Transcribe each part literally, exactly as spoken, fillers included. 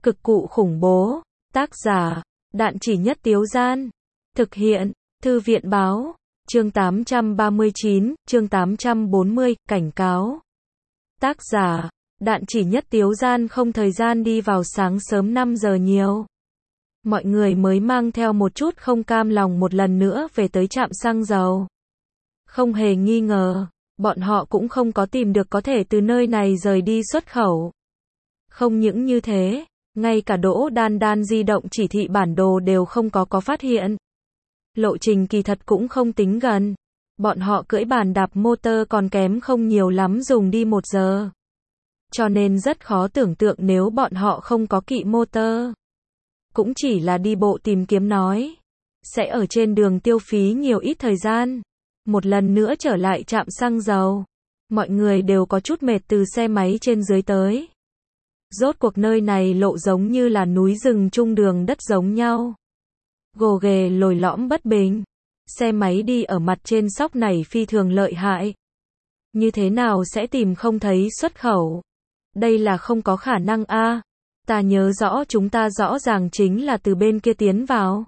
Cực cụ khủng bố. Tác giả, Đạn Chỉ Nhất Tiếu Gian. Thực hiện, Thư viện báo. Chương tám trăm ba mươi chín, chương tám trăm bốn mươi, cảnh cáo. Tác giả, Đạn Chỉ Nhất Tiếu Gian. Không thời gian đi vào sáng sớm năm giờ nhiều. Mọi người mới mang theo một chút không cam lòng một lần nữa về tới trạm xăng dầu. Không hề nghi ngờ, bọn họ cũng không có tìm được có thể từ nơi này rời đi xuất khẩu. Không những như thế, ngay cả Đỗ Đan Đan di động chỉ thị bản đồ đều không có có phát hiện. Lộ trình kỳ thật cũng không tính gần. Bọn họ cưỡi bàn đạp motor còn kém không nhiều lắm dùng đi một giờ. Cho nên rất khó tưởng tượng nếu bọn họ không có kỵ motor. Cũng chỉ là đi bộ tìm kiếm nói. Sẽ ở trên đường tiêu phí nhiều ít thời gian. Một lần nữa trở lại trạm xăng dầu. Mọi người đều có chút mệt từ xe máy trên dưới tới. Rốt cuộc nơi này lộ giống như là núi rừng chung đường đất giống nhau. Gồ ghề lồi lõm bất bình. Xe máy đi ở mặt trên sóc này phi thường lợi hại. Như thế nào sẽ tìm không thấy xuất khẩu? Đây là không có khả năng a. À, ta nhớ rõ chúng ta rõ ràng chính là từ bên kia tiến vào.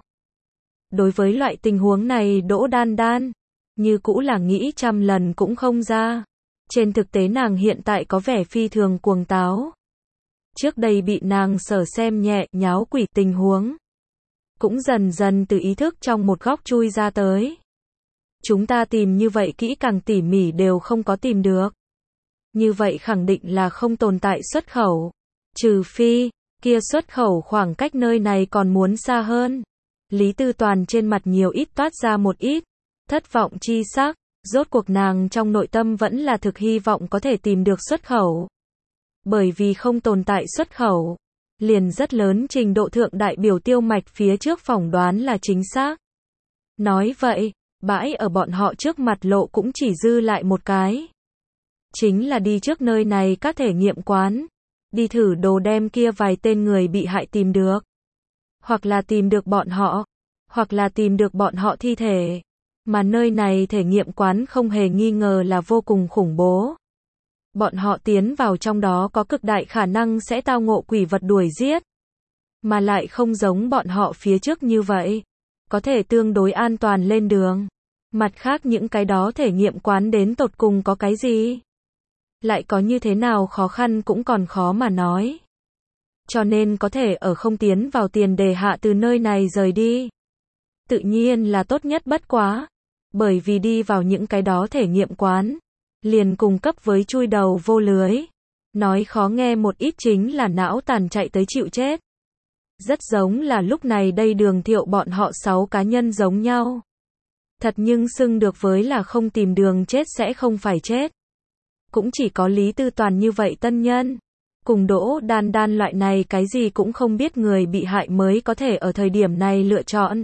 Đối với loại tình huống này Đỗ Đan Đan, như cũ là nghĩ trăm lần cũng không ra. Trên thực tế nàng hiện tại có vẻ phi thường cuồng táo. Trước đây bị nàng sở xem nhẹ, nháo quỷ tình huống. Cũng dần dần từ ý thức trong một góc chui ra tới. Chúng ta tìm như vậy kỹ càng tỉ mỉ đều không có tìm được. Như vậy khẳng định là không tồn tại xuất khẩu. Trừ phi, kia xuất khẩu khoảng cách nơi này còn muốn xa hơn. Lý Tư Toàn trên mặt nhiều ít toát ra một ít. Thất vọng chi sắc, rốt cuộc nàng trong nội tâm vẫn là thực hy vọng có thể tìm được xuất khẩu. Bởi vì không tồn tại xuất khẩu, liền rất lớn trình độ thượng đại biểu Tiêu Mạch phía trước phỏng đoán là chính xác. Nói vậy, bãi ở bọn họ trước mặt lộ cũng chỉ dư lại một cái. Chính là đi trước nơi này các thể nghiệm quán. Đi thử đồ đem kia vài tên người bị hại tìm được. Hoặc là tìm được bọn họ. Hoặc là tìm được bọn họ thi thể. Mà nơi này thể nghiệm quán không hề nghi ngờ là vô cùng khủng bố. Bọn họ tiến vào trong đó có cực đại khả năng sẽ tao ngộ quỷ vật đuổi giết. Mà lại không giống bọn họ phía trước như vậy. Có thể tương đối an toàn lên đường. Mặt khác những cái đó thể nghiệm quán đến tột cùng có cái gì? Lại có như thế nào khó khăn cũng còn khó mà nói. Cho nên có thể ở không tiến vào tiền đề hạ từ nơi này rời đi. Tự nhiên là tốt nhất bất quá. Bởi vì đi vào những cái đó thể nghiệm quán. Liền cùng cấp với chui đầu vô lưới. Nói khó nghe một ít chính là não tàn chạy tới chịu chết. Rất giống là lúc này đây Đường Thiệu bọn họ sáu cá nhân giống nhau. Thật nhưng xưng được với là không tìm đường chết sẽ không phải chết. Cũng chỉ có Lý Tư Toàn như vậy tân nhân. Cùng Đỗ Đan Đan loại này cái gì cũng không biết người bị hại mới có thể ở thời điểm này lựa chọn.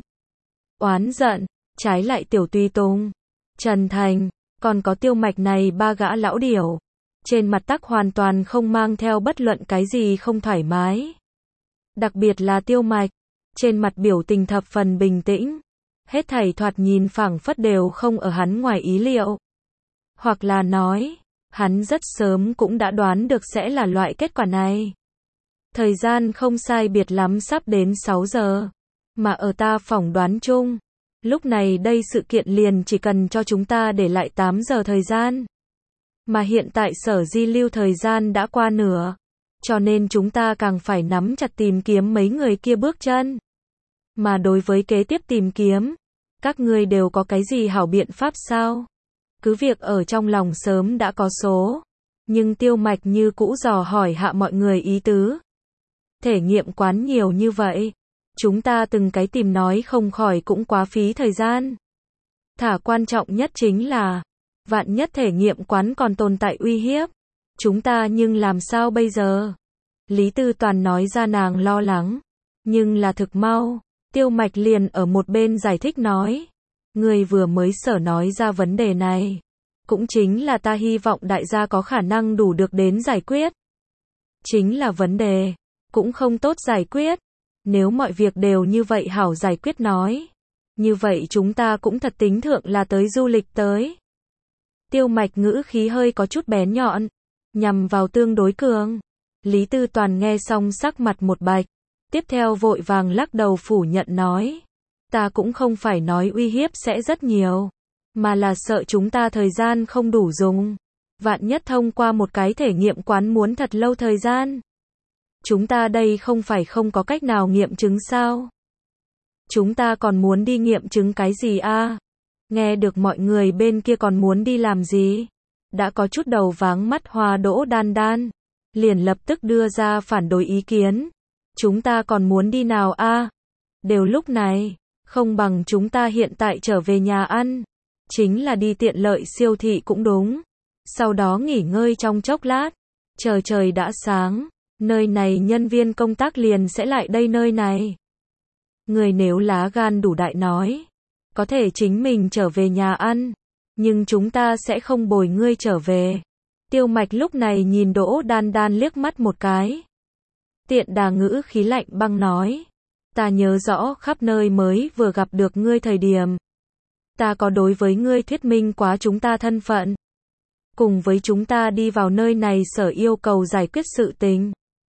Oán giận, trái lại Tiểu Tùy Tùng, Trần Thành, còn có Tiêu Mạch này ba gã lão điểu. Trên mặt tắc hoàn toàn không mang theo bất luận cái gì không thoải mái. Đặc biệt là Tiêu Mạch, trên mặt biểu tình thập phần bình tĩnh. Hết thảy thoạt nhìn phảng phất đều không ở hắn ngoài ý liệu. Hoặc là nói, hắn rất sớm cũng đã đoán được sẽ là loại kết quả này. Thời gian không sai biệt lắm sắp đến sáu giờ. Mà ở ta phỏng đoán chung, lúc này đây sự kiện liền chỉ cần cho chúng ta để lại tám giờ thời gian. Mà hiện tại Sở Di lưu thời gian đã qua nửa. Cho nên chúng ta càng phải nắm chặt tìm kiếm mấy người kia bước chân. Mà đối với kế tiếp tìm kiếm, các ngươi đều có cái gì hảo biện pháp sao? Cứ việc ở trong lòng sớm đã có số. Nhưng Tiêu Mạch như cũ dò hỏi hạ mọi người ý tứ. Thể nghiệm quán nhiều như vậy. Chúng ta từng cái tìm nói không khỏi cũng quá phí thời gian. Thả quan trọng nhất chính là, vạn nhất thể nghiệm quán còn tồn tại uy hiếp. Chúng ta nhưng làm sao bây giờ? Lý Tư Toàn nói ra nàng lo lắng. Nhưng là thực mau. Tiêu Mạch liền ở một bên giải thích nói. Người vừa mới sở nói ra vấn đề này. Cũng chính là ta hy vọng đại gia có khả năng đủ được đến giải quyết. Chính là vấn đề. Cũng không tốt giải quyết. Nếu mọi việc đều như vậy hảo giải quyết nói. Như vậy chúng ta cũng thật tính thượng là tới du lịch tới. Tiêu Mạch ngữ khí hơi có chút bén nhọn. Nhằm vào tương đối cường. Lý Tư Toàn nghe xong sắc mặt một bạch, tiếp theo vội vàng lắc đầu phủ nhận nói. Ta cũng không phải nói uy hiếp sẽ rất nhiều, mà là sợ chúng ta thời gian không đủ dùng. Vạn nhất thông qua một cái thể nghiệm quán muốn thật lâu thời gian. Chúng ta đây không phải không có cách nào nghiệm chứng sao? Chúng ta còn muốn đi nghiệm chứng cái gì a? Nghe được mọi người bên kia còn muốn đi làm gì? Đã có chút đầu váng mắt hoa Đỗ Đan Đan, liền lập tức đưa ra phản đối ý kiến. Chúng ta còn muốn đi nào a? Đều lúc này, không bằng chúng ta hiện tại trở về nhà ăn. Chính là đi tiện lợi siêu thị cũng đúng. Sau đó nghỉ ngơi trong chốc lát. Chờ trời đã sáng, nơi này nhân viên công tác liền sẽ lại đây nơi này. Người nếu lá gan đủ đại nói, có thể chính mình trở về nhà ăn, nhưng chúng ta sẽ không bồi ngươi trở về. Tiêu Mạch lúc này nhìn Đỗ Đan Đan liếc mắt một cái. Tiện đà ngữ khí lạnh băng nói. Ta nhớ rõ khắp nơi mới vừa gặp được ngươi thời điểm. Ta có đối với ngươi thuyết minh quá chúng ta thân phận. Cùng với chúng ta đi vào nơi này sở yêu cầu giải quyết sự tình.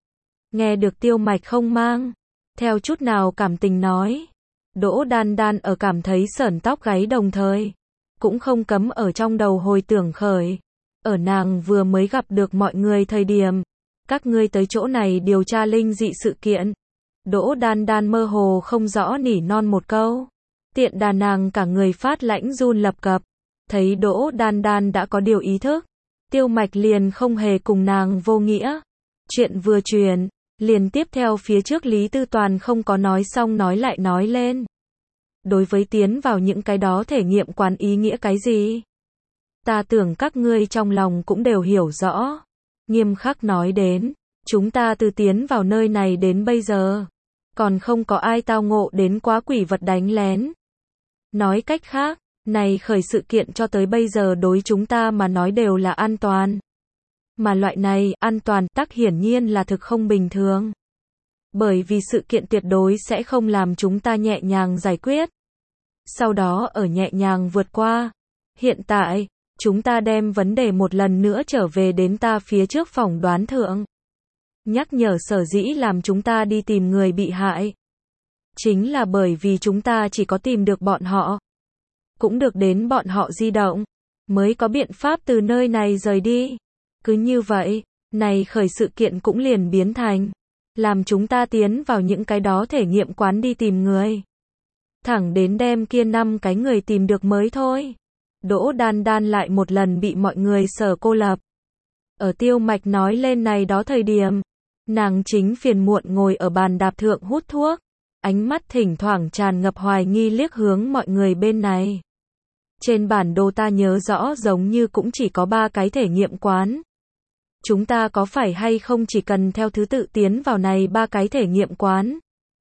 Nghe được Tiêu Mạch không mang theo chút nào cảm tình nói. Đỗ Đan Đan ở cảm thấy sởn tóc gáy đồng thời. Cũng không cấm ở trong đầu hồi tưởng khởi. Ở nàng vừa mới gặp được mọi người thời điểm. Các ngươi tới chỗ này điều tra linh dị sự kiện. Đỗ Đan Đan mơ hồ không rõ nỉ non một câu. Tiện đà nàng cả người phát lãnh run lập cập. Thấy Đỗ Đan Đan đã có điều ý thức. Tiêu Mạch liền không hề cùng nàng vô nghĩa. Chuyện vừa truyền, liền tiếp theo phía trước Lý Tư Toàn không có nói xong nói lại nói lên. Đối với tiến vào những cái đó thể nghiệm quán ý nghĩa cái gì? Ta tưởng các ngươi trong lòng cũng đều hiểu rõ. Nghiêm khắc nói đến, chúng ta từ tiến vào nơi này đến bây giờ, còn không có ai tao ngộ đến quá quỷ vật đánh lén. Nói cách khác, này khởi sự kiện cho tới bây giờ đối chúng ta mà nói đều là an toàn. Mà loại này, an toàn, tắc hiển nhiên là thực không bình thường. Bởi vì sự kiện tuyệt đối sẽ không làm chúng ta nhẹ nhàng giải quyết. Sau đó ở nhẹ nhàng vượt qua. Hiện tại, chúng ta đem vấn đề một lần nữa trở về đến ta phía trước phỏng đoán thượng. Nhắc nhở sở dĩ làm chúng ta đi tìm người bị hại. Chính là bởi vì chúng ta chỉ có tìm được bọn họ. Cũng được đến bọn họ di động. Mới có biện pháp từ nơi này rời đi. Cứ như vậy, này khởi sự kiện cũng liền biến thành. Làm chúng ta tiến vào những cái đó thể nghiệm quán đi tìm người. Thẳng đến đem kia năm cái người tìm được mới thôi. Đỗ Đan Đan lại một lần bị mọi người sở cô lập. Ở Tiêu Mạch nói lên này đó thời điểm. Nàng chính phiền muộn ngồi ở bàn đạp thượng hút thuốc. Ánh mắt thỉnh thoảng tràn ngập hoài nghi liếc hướng mọi người bên này. Trên bản đồ ta nhớ rõ giống như cũng chỉ có ba cái thể nghiệm quán. Chúng ta có phải hay không chỉ cần theo thứ tự tiến vào này ba cái thể nghiệm quán.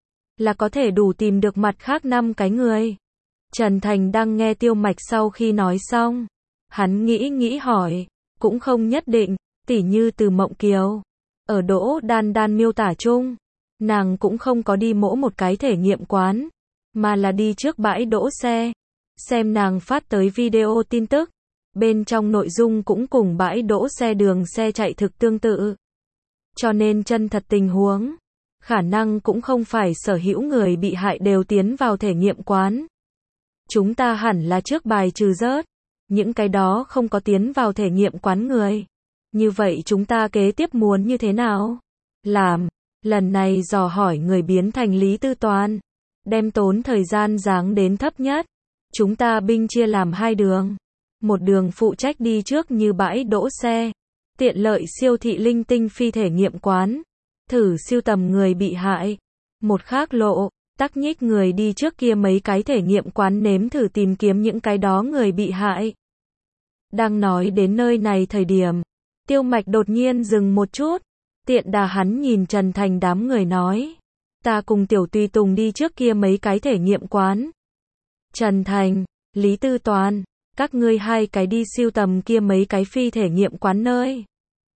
Là có thể đủ tìm được mặt khác năm cái người. Trần Thành đang nghe Tiêu Mạch sau khi nói xong. Hắn nghĩ nghĩ hỏi. Cũng không nhất định, tỉ như từ Mộng Kiều. Ở Đỗ Đan Đan miêu tả chung. Nàng cũng không có đi mỗi một cái thể nghiệm quán. Mà là đi trước bãi đỗ xe. Xem nàng phát tới video tin tức. Bên trong nội dung cũng cùng bãi đỗ xe đường xe chạy thực tương tự. Cho nên chân thật tình huống. Khả năng cũng không phải sở hữu người bị hại đều tiến vào thể nghiệm quán. Chúng ta hẳn là trước bài trừ rớt. Những cái đó không có tiến vào thể nghiệm quán người. Như vậy chúng ta kế tiếp muốn như thế nào? Làm. Lần này dò hỏi người biến thành Lý Tư Toàn. Đem tốn thời gian giáng đến thấp nhất. Chúng ta binh chia làm hai đường. Một đường phụ trách đi trước như bãi đỗ xe. Tiện lợi siêu thị linh tinh phi thể nghiệm quán. Thử siêu tầm người bị hại. Một khác lộ, tắc nhích người đi trước kia mấy cái thể nghiệm quán nếm thử tìm kiếm những cái đó người bị hại. Đang nói đến nơi này thời điểm. Tiêu Mạch đột nhiên dừng một chút. Tiện đà hắn nhìn Trần Thành đám người nói. Ta cùng Tiểu Tùy Tùng đi trước kia mấy cái thể nghiệm quán. Trần Thành, Lý Tư Toàn, các ngươi hai cái đi siêu tầm kia mấy cái phi thể nghiệm quán nơi.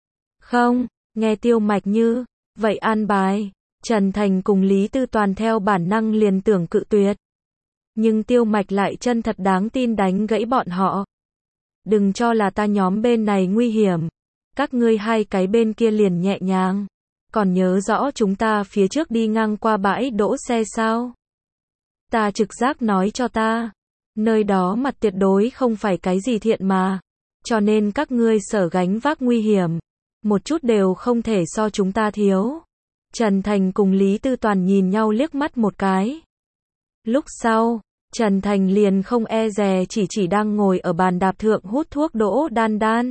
Không, nghe Tiêu Mạch như, vậy an bài. Trần Thành cùng Lý Tư Toàn theo bản năng liền tưởng cự tuyệt. Nhưng Tiêu Mạch lại chân thật đáng tin đánh gãy bọn họ. Đừng cho là ta nhóm bên này nguy hiểm. Các ngươi hai cái bên kia liền nhẹ nhàng. còn nhớ rõ chúng ta phía trước đi ngang qua bãi đỗ xe sao? Ta trực giác nói cho ta, nơi đó mặt tuyệt đối không phải cái gì thiện mà, cho nên các ngươi sở gánh vác nguy hiểm, một chút đều không thể so chúng ta thiếu. Trần Thành cùng Lý Tư Toàn nhìn nhau liếc mắt một cái. Lúc sau, Trần Thành liền không e dè chỉ chỉ đang ngồi ở bàn đạp thượng hút thuốc Đỗ Đan Đan.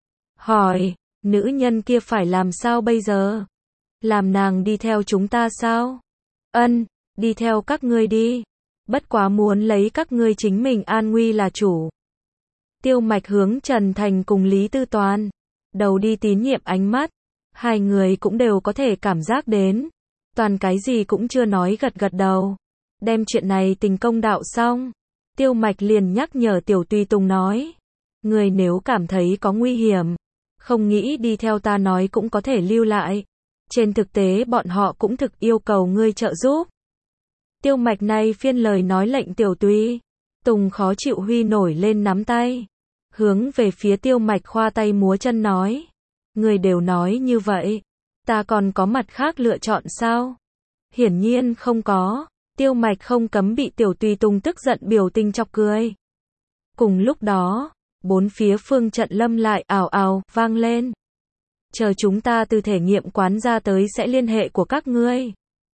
Hỏi, nữ nhân kia phải làm sao bây giờ? Làm nàng đi theo chúng ta sao? Ân, đi theo các ngươi đi. Bất quá muốn lấy các ngươi chính mình an nguy là chủ. Tiêu Mạch hướng Trần Thành cùng Lý Tư Toàn. Đầu đi tín nhiệm ánh mắt. Hai người cũng đều có thể cảm giác đến. Toàn cái gì cũng chưa nói gật gật đầu. Đem chuyện này tình công đạo xong. Tiêu Mạch liền nhắc nhở Tiểu Tùy Tùng nói. Người nếu cảm thấy có nguy hiểm, không nghĩ đi theo ta nói cũng có thể lưu lại. Trên thực tế bọn họ cũng thực yêu cầu ngươi trợ giúp. Tiêu Mạch này phiên lời nói lệnh Tiểu Tùy Tùng khó chịu huy nổi lên nắm tay. Hướng về phía Tiêu Mạch khoa tay múa chân nói. Người đều nói như vậy, ta còn có mặt khác lựa chọn sao? Hiển nhiên không có. Tiêu Mạch không cấm bị Tiểu Tùy Tùng tức giận biểu tình chọc cười. Cùng lúc đó, bốn phía phương trận lâm lại ào ào vang lên. Chờ chúng ta từ thể nghiệm quán ra tới sẽ liên hệ của các ngươi.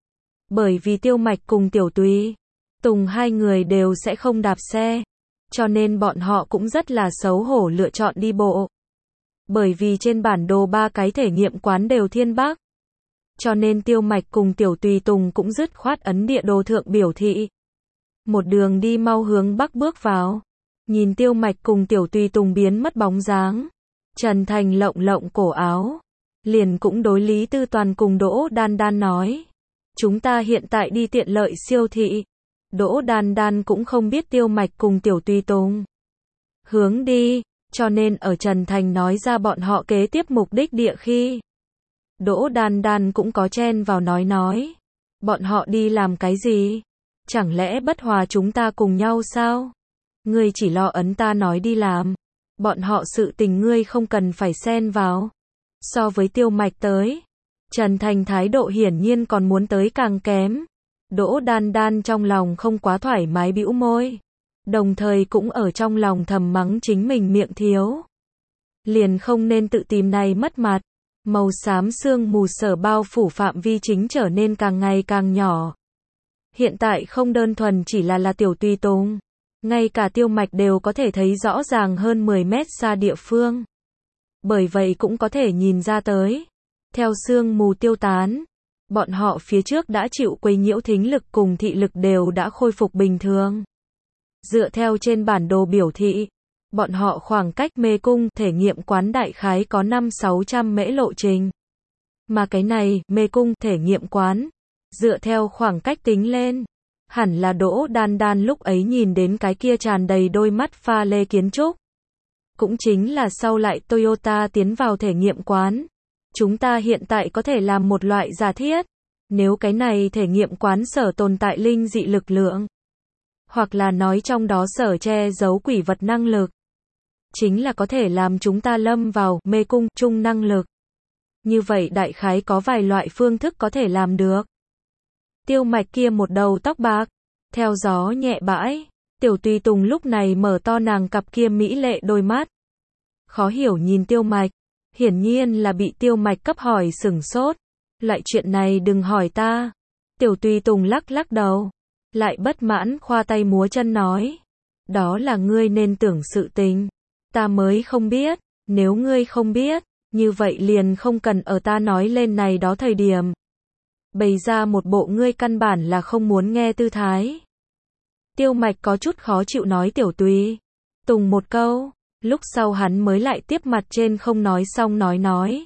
Bởi vì Tiêu Mạch cùng Tiểu Tùy Tùng hai người đều sẽ không đạp xe, cho nên bọn họ cũng rất là xấu hổ lựa chọn đi bộ. Bởi vì trên bản đồ ba cái thể nghiệm quán đều thiên bắc, cho nên Tiêu Mạch cùng Tiểu Tùy Tùng cũng dứt khoát ấn địa đồ thượng biểu thị. Một đường đi mau hướng bắc bước vào. Nhìn Tiêu Mạch cùng Tiểu Tùy Tùng biến mất bóng dáng, Trần Thành lộng lộng cổ áo, liền cũng đối Lý Tư Toàn cùng Đỗ Đan Đan nói. Chúng ta hiện tại đi tiện lợi siêu thị. Đỗ Đan Đan cũng không biết Tiêu Mạch cùng Tiểu Tùy Tùng hướng đi, cho nên ở Trần Thành nói ra bọn họ kế tiếp mục đích địa khi, Đỗ Đan Đan cũng có chen vào nói nói. Bọn họ đi làm cái gì? Chẳng lẽ bất hòa chúng ta cùng nhau sao? Ngươi chỉ lo ấn ta nói đi làm. Bọn họ sự tình ngươi không cần phải xen vào. So với Tiêu Mạch tới, Trần Thành thái độ hiển nhiên còn muốn tới càng kém. Đỗ Đan Đan trong lòng không quá thoải mái bĩu môi. Đồng thời cũng ở trong lòng thầm mắng chính mình miệng thiếu. Liền không nên tự tìm này mất mặt. Màu xám sương mù sở bao phủ phạm vi chính trở nên càng ngày càng nhỏ. Hiện tại không đơn thuần chỉ là là Tiểu Tùy Tùng. Ngay cả Tiêu Mạch đều có thể thấy rõ ràng hơn mười mét xa địa phương. Bởi vậy cũng có thể nhìn ra tới. Theo sương mù tiêu tán, bọn họ phía trước đã chịu quấy nhiễu thính lực cùng thị lực đều đã khôi phục bình thường. Dựa theo trên bản đồ biểu thị, bọn họ khoảng cách mê cung thể nghiệm quán đại khái có năm sáu trăm mễ lộ trình. Mà cái này, mê cung thể nghiệm quán, dựa theo khoảng cách tính lên, hẳn là Đỗ Đan Đan lúc ấy nhìn đến cái kia tràn đầy đôi mắt pha lê kiến trúc. Cũng chính là sau lại Toyota tiến vào thể nghiệm quán. Chúng ta hiện tại có thể làm một loại giả thiết. Nếu cái này thể nghiệm quán sở tồn tại linh dị lực lượng, hoặc là nói trong đó sở che giấu quỷ vật năng lực, chính là có thể làm chúng ta lâm vào mê cung chung năng lực. Như vậy đại khái có vài loại phương thức có thể làm được. Tiêu Mạch kia một đầu tóc bạc, theo gió nhẹ bãi. Tiểu Tùy Tùng lúc này mở to nàng cặp kia mỹ lệ đôi mắt. Khó hiểu nhìn Tiêu Mạch. Hiển nhiên là bị Tiêu Mạch cấp hỏi sửng sốt. Loại chuyện này đừng hỏi ta. Tiểu Tùy Tùng lắc lắc đầu. Lại bất mãn khoa tay múa chân nói. Đó là ngươi nên tưởng sự tình. Ta mới không biết. Nếu ngươi không biết, như vậy liền không cần ở ta nói lên này đó thời điểm. Bày ra một bộ ngươi căn bản là không muốn nghe tư thái. Tiêu Mạch có chút khó chịu nói Tiểu Tùy Tùng một câu. Lúc sau hắn mới lại tiếp mặt trên không nói xong nói nói.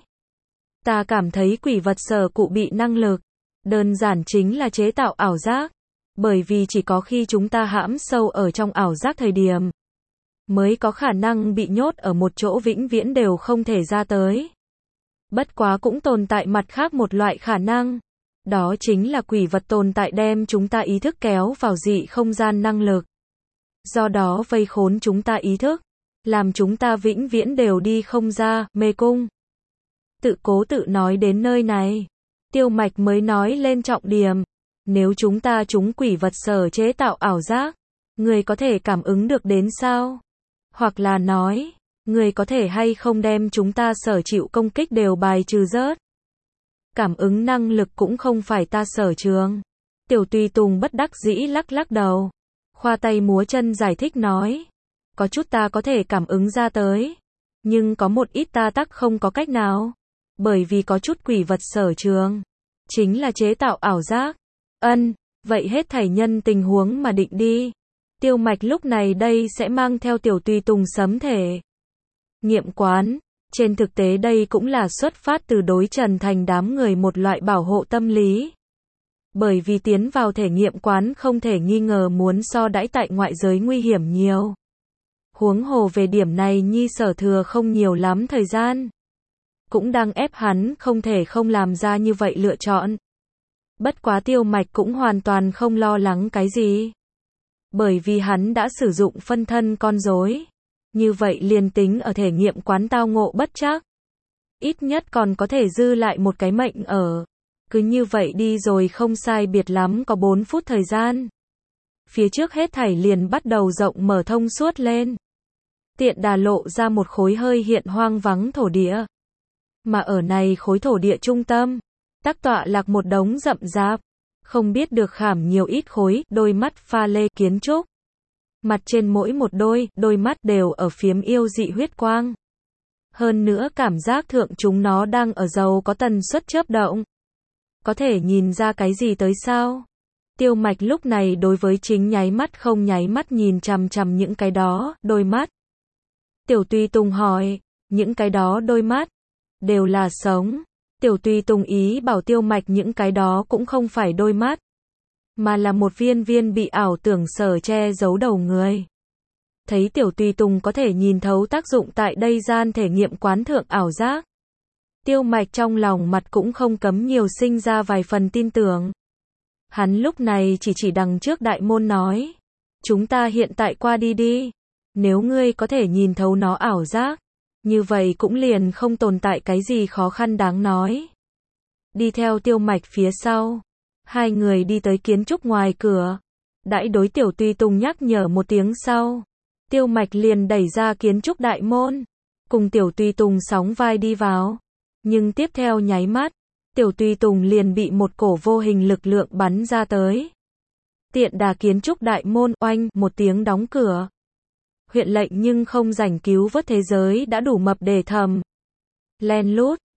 Ta cảm thấy quỷ vật sở cụ bị năng lực. Đơn giản chính là chế tạo ảo giác. Bởi vì chỉ có khi chúng ta hãm sâu ở trong ảo giác thời điểm, mới có khả năng bị nhốt ở một chỗ vĩnh viễn đều không thể ra tới. Bất quá cũng tồn tại mặt khác một loại khả năng. Đó chính là quỷ vật tồn tại đem chúng ta ý thức kéo vào dị không gian năng lực. Do đó vây khốn chúng ta ý thức. Làm chúng ta vĩnh viễn đều đi không ra, mê cung. Tự cố tự nói đến nơi này. Tiêu Mạch mới nói lên trọng điểm. Nếu chúng ta trúng quỷ vật sở chế tạo ảo giác, người có thể cảm ứng được đến sao? Hoặc là nói, người có thể hay không đem chúng ta sở chịu công kích đều bài trừ rớt? Cảm ứng năng lực cũng không phải ta sở trường. Tiểu Tùy Tùng bất đắc dĩ lắc lắc đầu. Khoa tay múa chân giải thích nói. Có chút ta có thể cảm ứng ra tới. Nhưng có một ít ta tắc không có cách nào. Bởi vì có chút quỷ vật sở trường. Chính là chế tạo ảo giác. Ân, vậy hết thảy nhân tình huống mà định đi. Tiêu Mạch lúc này đây sẽ mang theo Tiểu Tùy Tùng sấm thể nghiệm quán. Trên thực tế đây cũng là xuất phát từ đối Trần Thành đám người một loại bảo hộ tâm lý. Bởi vì tiến vào thể nghiệm quán không thể nghi ngờ muốn so đãi tại ngoại giới nguy hiểm nhiều. Huống hồ về điểm này Nhi Sở Thừa không nhiều lắm thời gian. Cũng đang ép hắn không thể không làm ra như vậy lựa chọn. Bất quá Tiêu Mạch cũng hoàn toàn không lo lắng cái gì. Bởi vì hắn đã sử dụng phân thân con rối. Như vậy liền tính ở thể nghiệm quán tao ngộ bất trắc. Ít nhất còn có thể dư lại một cái mệnh ở. Cứ như vậy đi rồi không sai biệt lắm có bốn phút thời gian. Phía trước hết thảy liền bắt đầu rộng mở thông suốt lên. Tiện đà lộ ra một khối hơi hiện hoang vắng thổ địa. Mà ở này khối thổ địa trung tâm, tắc tọa lạc một đống rậm rạp, không biết được khảm nhiều ít khối, đôi mắt pha lê kiến trúc. Mặt trên mỗi một đôi, đôi mắt đều ở phiếm yêu dị huyết quang. Hơn nữa cảm giác thượng chúng nó đang ở dầu có tần suất chớp động. Có thể nhìn ra cái gì tới sao? Tiêu Mạch lúc này đối với chính nháy mắt không nháy mắt nhìn chằm chằm những cái đó, đôi mắt. Tiểu Tùy Tùng hỏi, những cái đó đôi mắt, đều là sống. Tiểu Tùy Tùng ý bảo Tiêu Mạch những cái đó cũng không phải đôi mắt, mà là một viên viên bị ảo tưởng sở che giấu đầu người. Thấy Tiểu Tùy Tùng có thể nhìn thấu tác dụng tại đây gian thể nghiệm quán thượng ảo giác. Tiêu Mạch trong lòng mặt cũng không cấm nhiều sinh ra vài phần tin tưởng. Hắn lúc này chỉ chỉ đằng trước đại môn nói. Chúng ta hiện tại qua đi đi. Nếu ngươi có thể nhìn thấu nó ảo giác, như vậy cũng liền không tồn tại cái gì khó khăn đáng nói. Đi theo Tiêu Mạch phía sau. Hai người đi tới kiến trúc ngoài cửa. Đãi đối Tiểu Tùy Tùng nhắc nhở một tiếng sau. Tiêu Mạch liền đẩy ra kiến trúc đại môn. Cùng Tiểu Tùy Tùng sóng vai đi vào. Nhưng tiếp theo nháy mắt, Tiểu Tùy Tùng liền bị một cổ vô hình lực lượng bắn ra tới. Tiện đà kiến trúc đại môn oanh một tiếng đóng cửa. Huyện lệnh nhưng không rảnh cứu vớt thế giới đã đủ mập để thầm. Len lút,